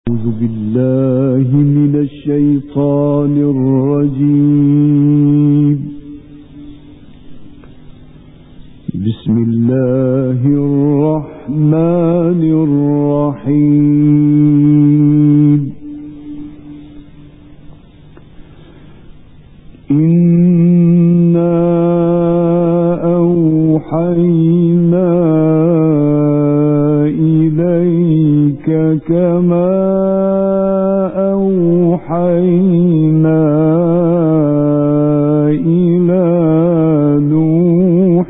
أعوذ بالله من الشيطان الرجيم. بسم الله الرحمن الرحيم. إنا أوحينا إليك كما أوحينا إلى نوح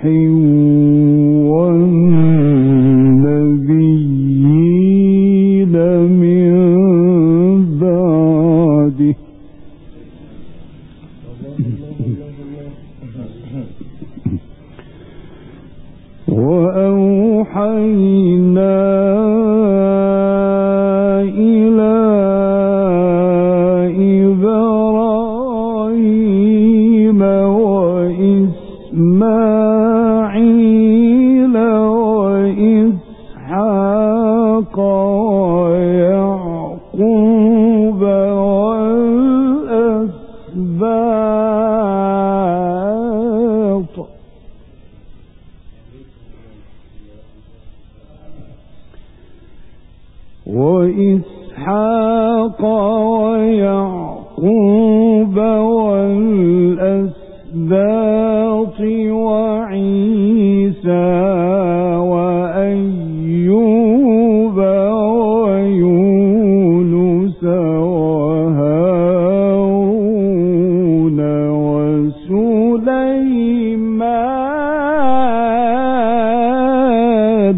والنبيين من بعده وأوحينا إلى إبراهيم وإسماعيل وإسحاق ويعقوب والأسباط وعيسى وأيوب ويونس وهارون وسليمان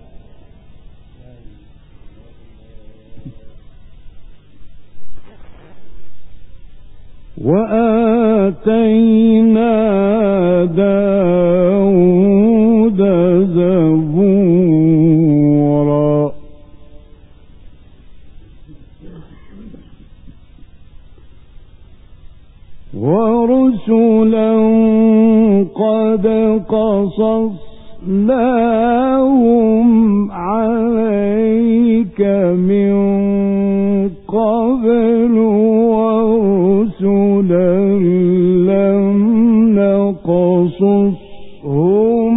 وآتينا داود زبورا ورسلا قد قصصناهم عليك من قبل ورسلا لم نقصصهم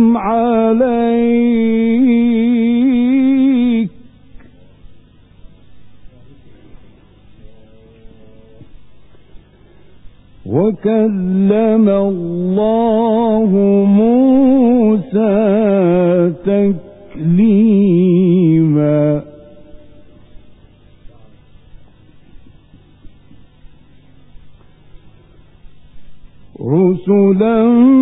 عليك وكلم الله موسى تكليما رسلا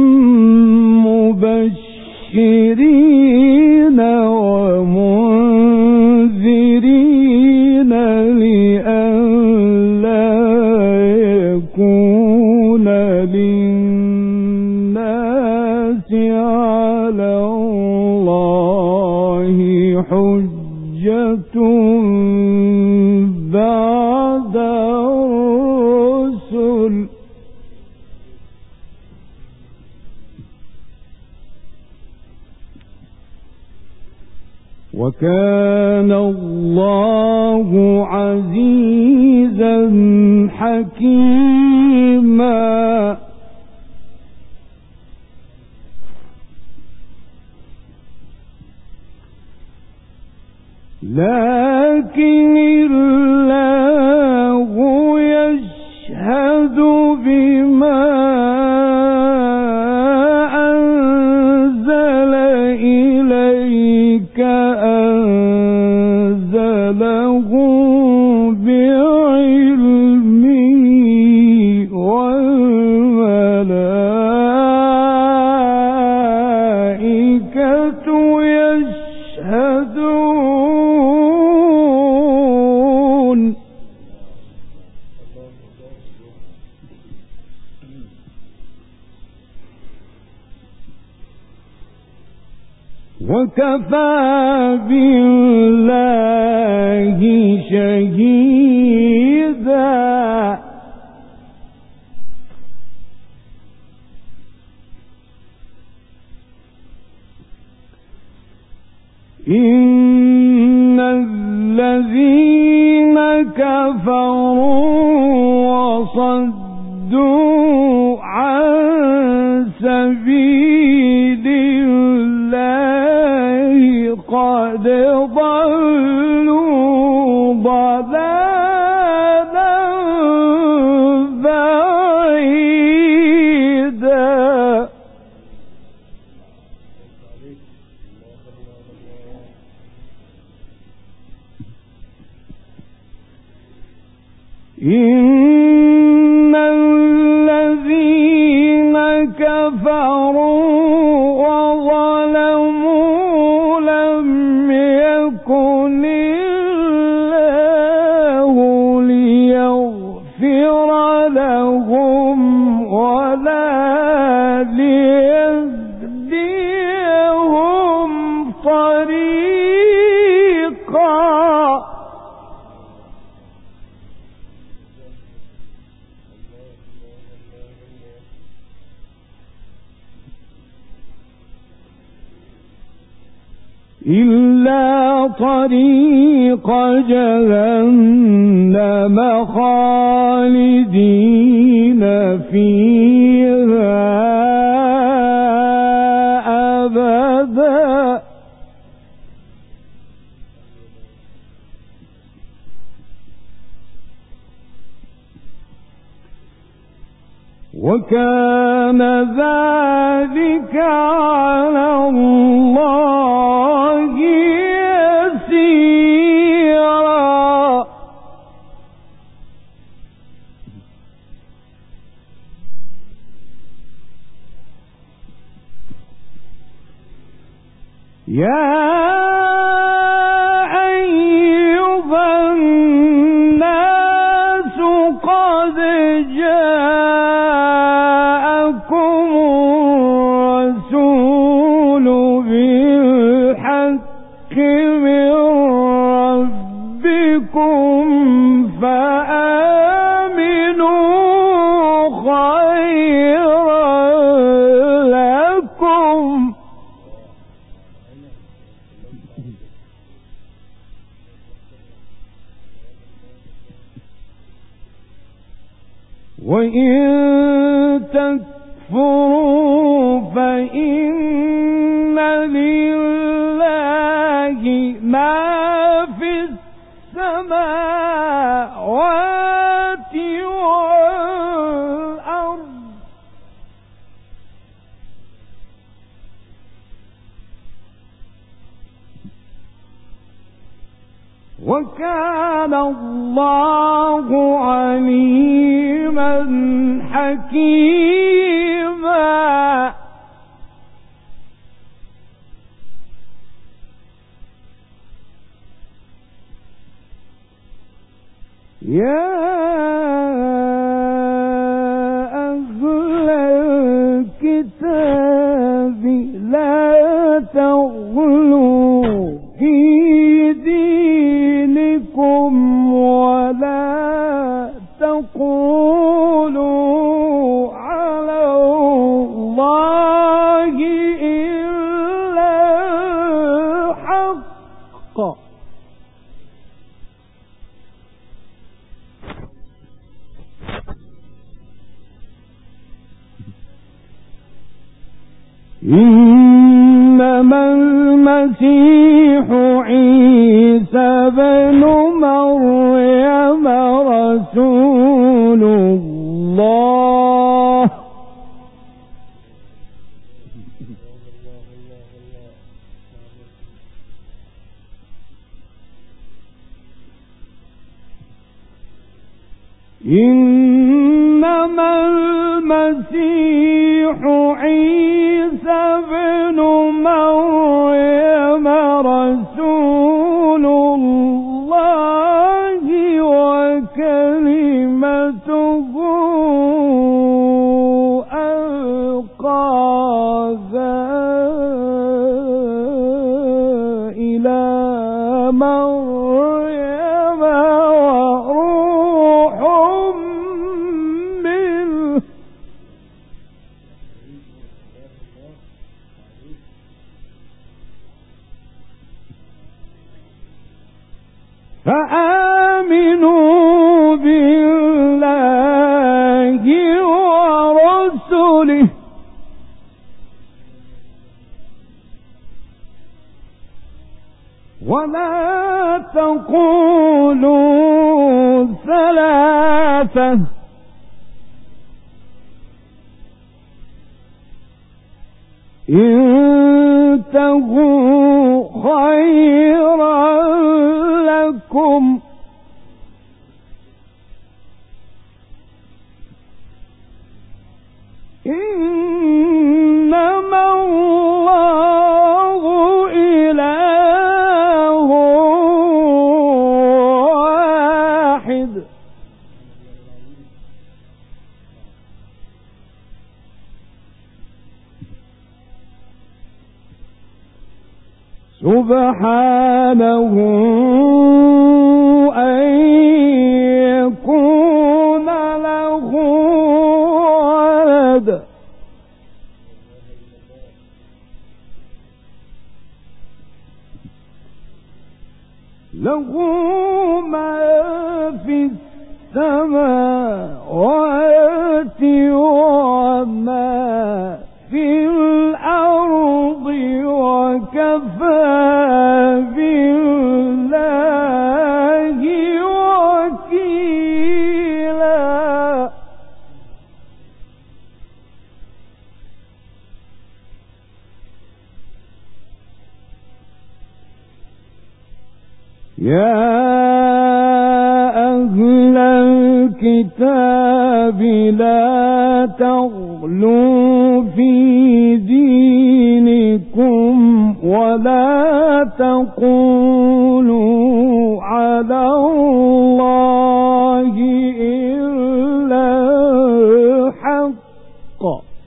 مبشرين ومنذرين لئلا يكون للناس على الله حجة بعد الرسل وكان الله عزيزا حكيما لكن الله يشهد بما أنزل إليك أنزله بعلمه والملائكة يشهدون وكفى بالله شهيدا إن الذين كفروا وصدوا عن سبيل الله قد ضلوا ضلالا بعيدا. إن الذين كفروا وظلموا لم يكن الله ليغفر لهم ولا ليهديهم طريقا. إلا طريق جهنم خالدين فيها أبدا. وكان ذلك على الله يسيرا. يا أيها الناس قد جاءكم الرسول بالحق من ربكم فآمنوا خيرا لكم. وإن تكفروا فإن لله ما في السماوات والأرض. وكان الله عليما حكيما. يا أهل الكتاب لا تغلوا في دينكم ولا تقولوا على الله إلا الحق. إنما المسيح عيسى بن مريم رسول الله إنما المسيح عيسى بن مريم رسول الله وكلمته ألقاها إلى مريم وروح منه فآمنوا ولا تقولوا ثلاثة انتهوا خيرا لكم إنما الله إله واحد سبحانه أن يكون له ولد له ما في السماوات وما في الأرض وكفى بالله وكيلا يا أهل الكتاب لا تغلوا في دينكم ولا تقولوا على الله إلا الحق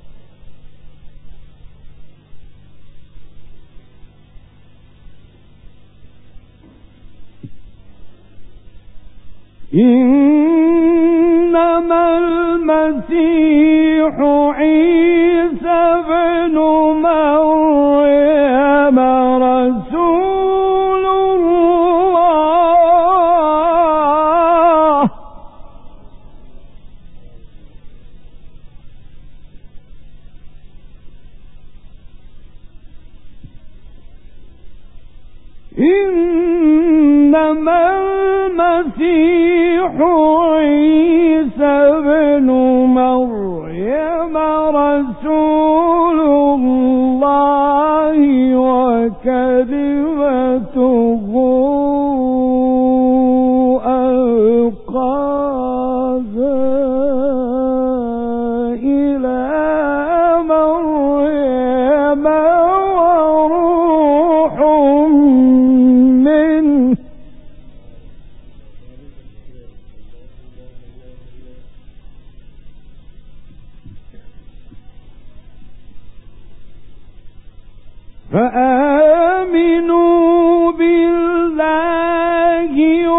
إنما المسيح عيسى بن مريم رسول الله إنما المسيح عيسى بن مريم رسول الله وكلمته ألقاها إلى مريم وروح منه فآمنوا بالله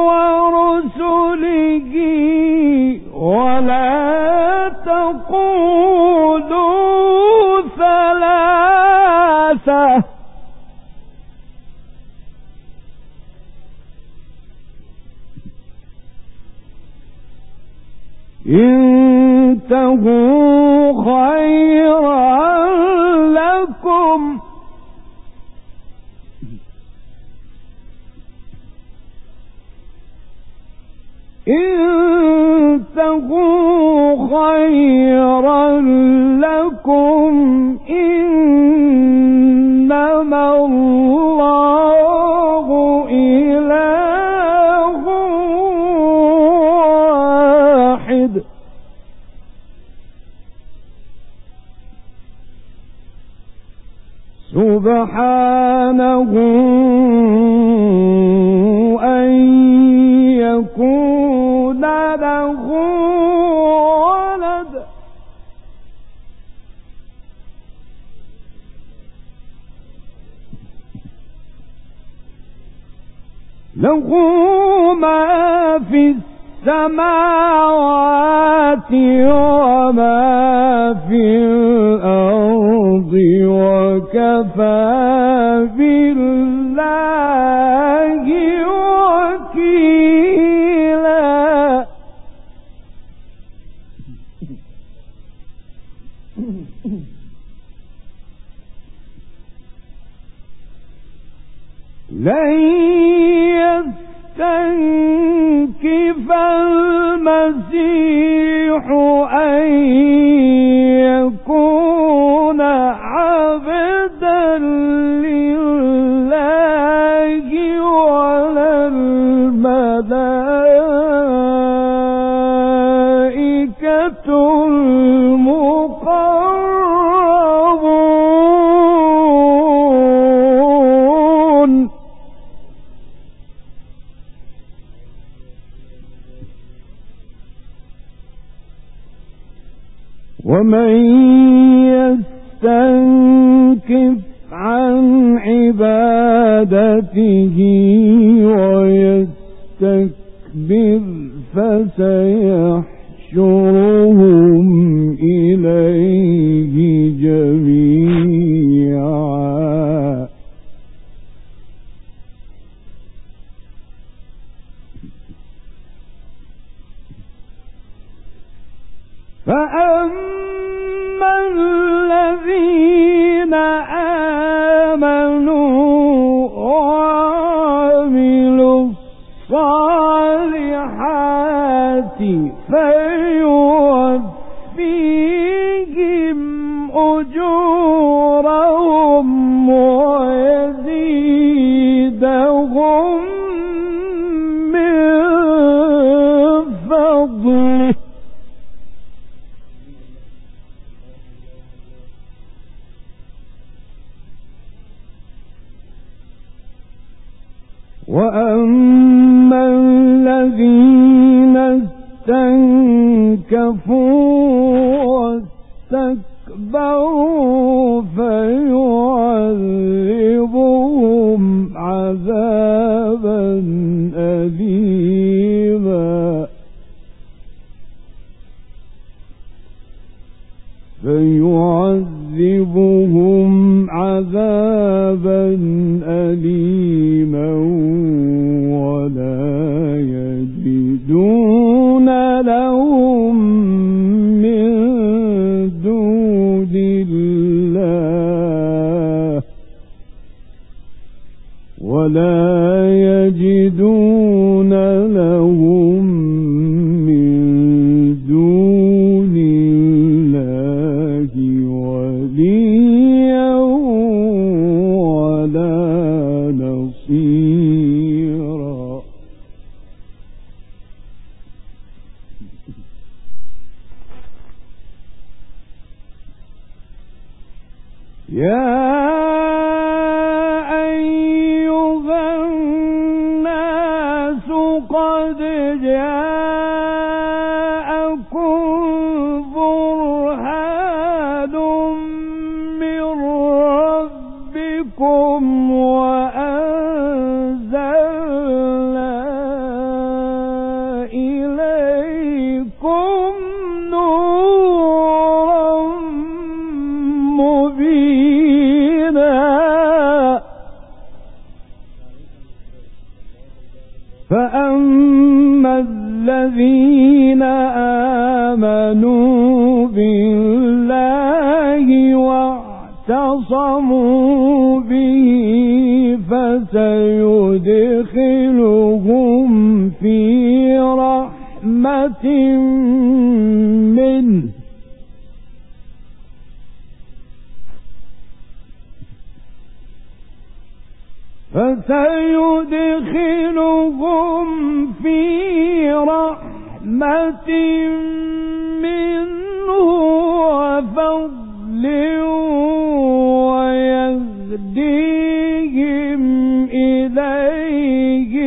ورسله ولا تقولوا ثلاثة انتهوا خيرا لكم انتهوا خيرا لكم إنما الله إله واحد سبحانه أن يكون له ولد له ما في السماوات وما في الأرض وكفى بالله وكيلا لن المسيح أن يكون عبدا لله ولا الملائكة المقربون. ومن يستنكف عن عبادته ويستكبر فسيحشرهم إليه جميعا. فأما الذين آمنوا وعملوا الصالحات فيوفيهم أجورهم ويزيدهم من فضله. وأما الذين استنكفوا واستكبروا فيعذبهم عذابا أليما ولا يجدون لهم من دون الله وليا ولا نصيرا. يا أيها الناس قد جاءكم برهان من ربكم وأنزلنا إليكم نورا مبينا. فأما الذين آمنوا بالله واعتصموا به فسيدخلهم في رحمة منه وفضل ويهديهم إليه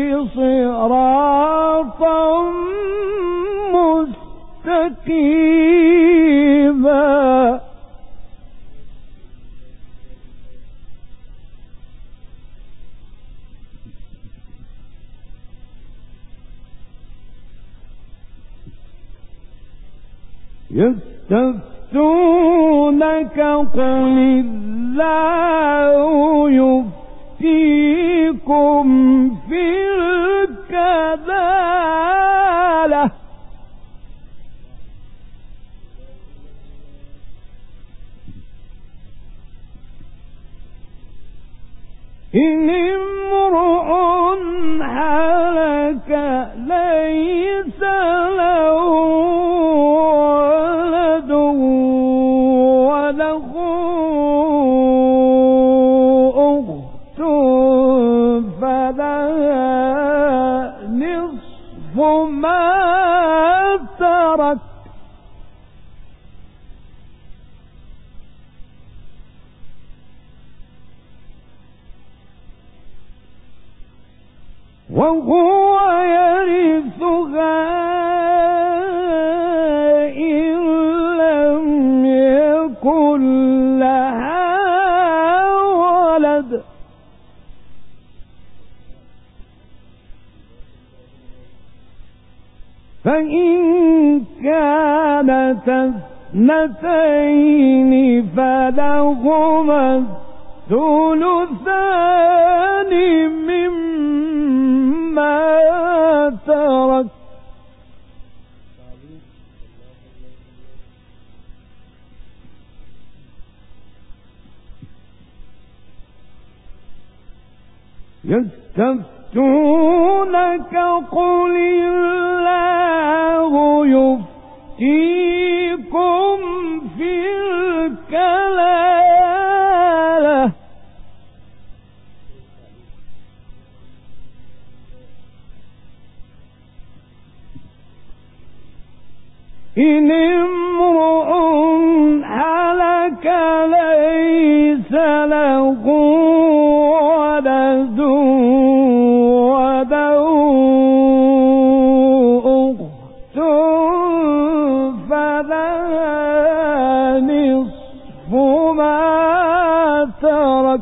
صراطا مستقيما. يستفتونك قل الله يفتيكم في الكلالة إن امرؤ هلك ليس له ولد وله أخت فلها نصف ما ترك وهو يرثها إن لم يكن لها ولد فإن كانت اثنتين فلهما الثلثان مما ترك يستفتونك قل الله يفتيكم في الكلالة إن امرؤ هلك ليس له ولد وله أخت فلها نصف ما ترك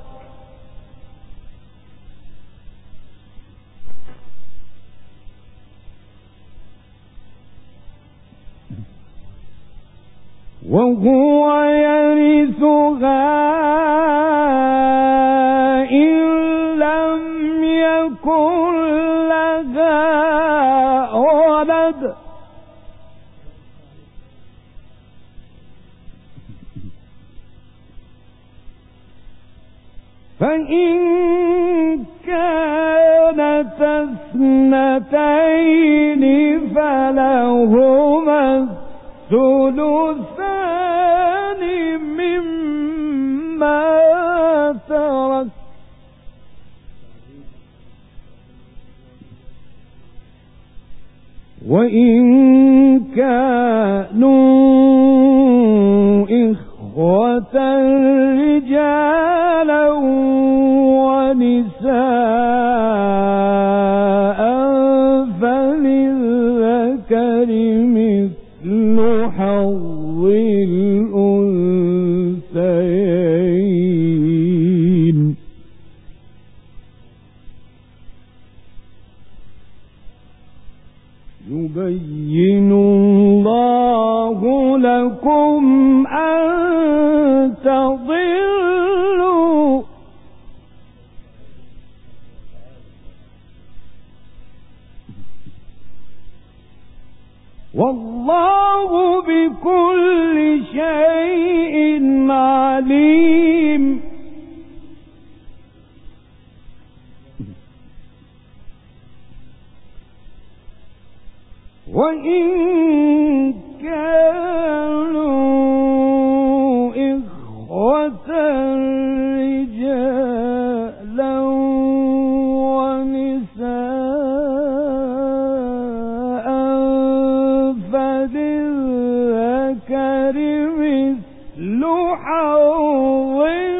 وهو يرثها إن لم يكن لها ولد فإن كانت اثنتين فلهما الثلثان مما ترك وإن كانوا إخوة رجالا ونساء فللذكر مثل حظ الأنثيين يبين الله لكم أن تضلوا والله بكل شيء عليم وإن كانوا إخوة رجالا ونساء فللذكر مثل حظ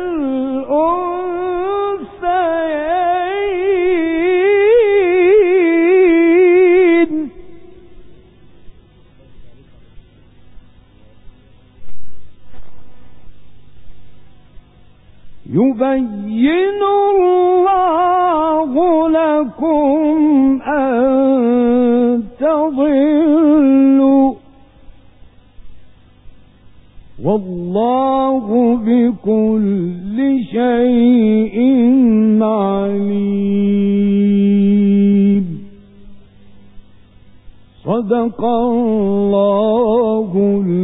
الأنثيين يبين الله لكم أن تضلوا والله بكل شيء عليم صدق الله